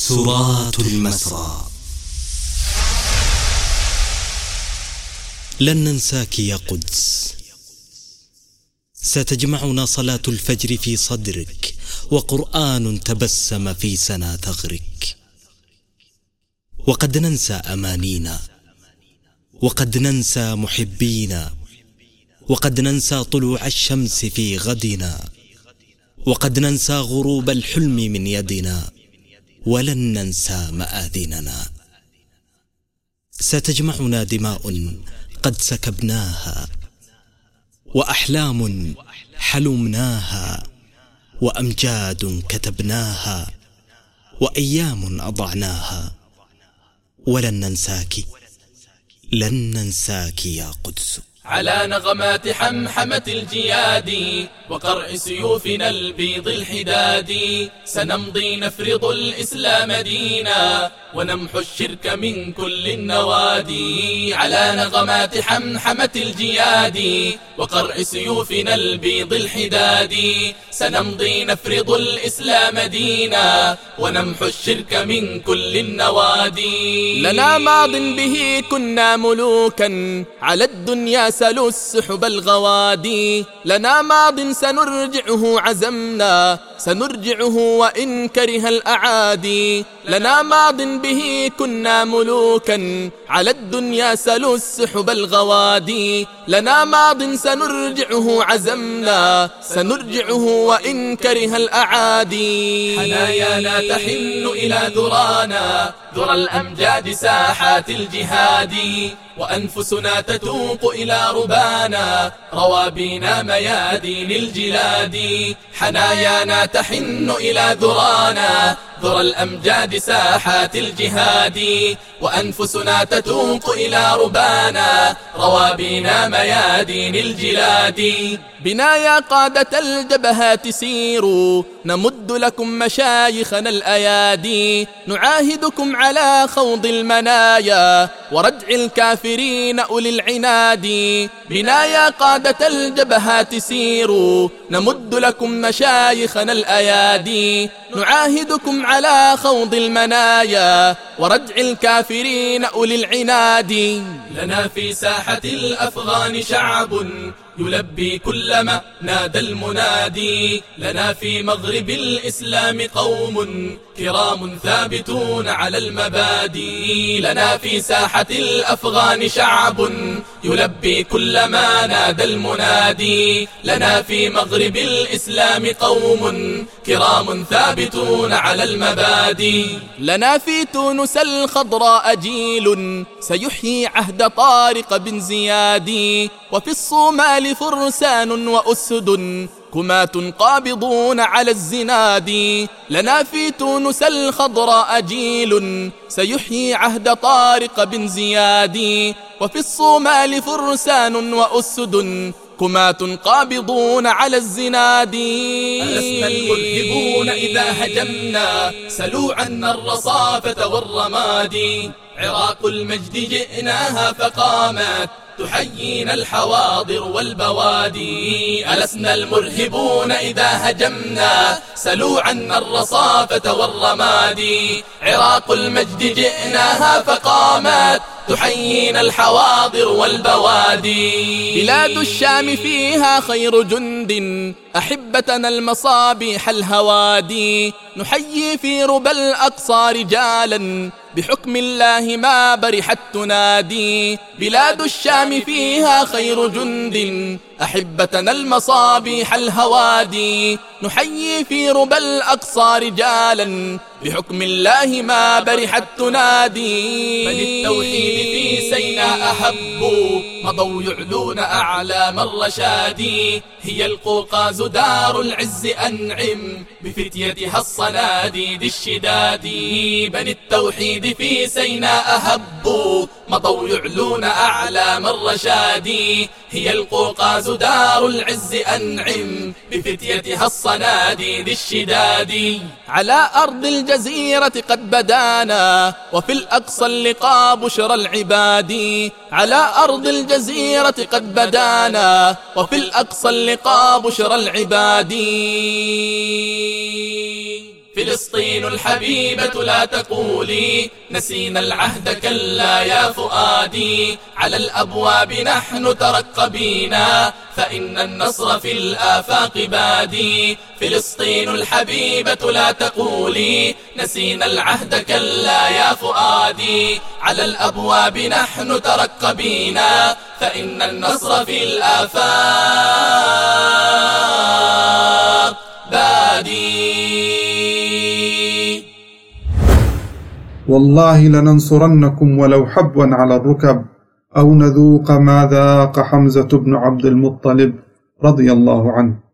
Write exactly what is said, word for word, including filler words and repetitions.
سرات المسرى. لن ننساك يا قدس، ستجمعنا صلاة الفجر في صدرك، وقرآن تبسم في سنا ثغرك. وقد ننسى أمانينا، وقد ننسى محبينا، وقد ننسى طلوع الشمس في غدنا، وقد ننسى غروب الحلم من يدنا، ولن ننسى مآذننا. ستجمعنا دماء قد سكبناها، وأحلام حلمناها، وأمجاد كتبناها، وأيام أضعناها. ولن ننساك، لن ننساك يا قدس. على نغمات حمحمة الجياد وقرع سيوفنا البيض الحداد، سنمضي نفرض الإسلام دينا، ونمحو الشرك من كل النوادي. على نغمات حمحمة الجياد وقرع سيوفنا البيض الحداد، سنمضي نفرض الإسلام دينا، ونمحو الشرك من كل النوادي. لنا ماض به كنا ملوكا، على الدنيا سلوا السحب الغوادي. لنا ماض سنرجعه عزمنا، سنرجعه وإن كره الأعادي. لنا ماض به كنا ملوكا، على الدنيا سلوا السحب الغوادي. لنا ماض سنرجعه عزمنا، سنرجعه وإن كره الأعادي. حنايانا تحن إلى ذرانا، ذرى الأمجاد ساحات الجهاد، وأنفسنا تتوق إلى ربانا، روابينا ميادين الجلاد. حنايانا تحن إلى ذرانا، ذرى الأمجاد ساحات الجهاد، وأنفسنا تتوق إلى ربانا، روابينا ميادين الجلاد. بنا يا قادة الجبهات سيروا، نمد لكم مشايخنا الأيادي. نعاهدكم على خوض المنايا، وردع الكافرين أولي العناد. بنا يا قادة الجبهات سيروا، نمد لكم مشايخنا الأيادي. نعاهدكم على خوض المنايا، وردع الكافرين أولي العناد. لنا في ساحة الأفغان شعب يلبي كلما نادى المنادي. لنا في مغرب الإسلام قوم كرام ثابتون على المبادئ. لنا في ساحة الأفغان شعب يلبي كلما نادى المنادي. لنا في مغرب الإسلام قوم كرام ثابتون على المبادئ. لنا في تونس الخضراء جيل سيحيي عهد طارق بن زياد. وفي الصومال فرسان وأسد كمات قابضون على الزناد. لنا في تونس الخضراء جيل سيحيي عهد طارق بن زياد. وفي الصومال فرسان وأسد كمات قابضون على الزناد. ألسنا المرهبون إذا هجمنا، سلوا عنا الرصافة والرماد. عراق المجد جئناها فقامت تحيينا الحواضر والبوادي. ألسنا المرهبون إذا هجمنا، سلوا عنا الرصافة والرماد. عراق المجد جئناها فقامت تحيينا الحواضر والبوادي. بلاد الشام فيها خير جند، أحبتنا المصابيح الهوادي. نحيي في ربى الأقصى رجالا، بحكم الله ما برحت تنادي. بلاد الشام فيها خير جند، أحبتنا المصابيح الهوادي. نحيي في ربى الأقصى رجالا، بحكم الله ما برحت تنادي. فللتوحيد في سيناء أحبوا، مضوا يعلون أعلام الرشاد. هي القوقاز دار العز أنعم، بفتيتها الصناديد الشداد. بني التوحيد في سيناء هبوا، مضوا يعلون أعلام الرشاد. هي القوقاز دار العز أنعم، بفتيتها الصناديد الشداد. على أرض الجزيرة قد بدانا، وفي الأقصى اللقاء بشرى العباد. على أرض الجزيرة قد بدانا، وفي الأقصى اللقاء بشرى العباد. فلسطين الحبيبة لا تقولي نسينا العهد كلا يا فؤادي، على الأبواب نحن ترقبينا فإن النصر في الآفاق بادي. فلسطين الحبيبة لا تقولي نسينا العهد كلا يا فؤادي، على الأبواب نحن ترقبينا فإن النصر في الآفاق بادي. والله لننصرنكم ولو حبوا على الركب، أو نذوق ما ذاق حمزة بن عبد المطلب رضي الله عنه.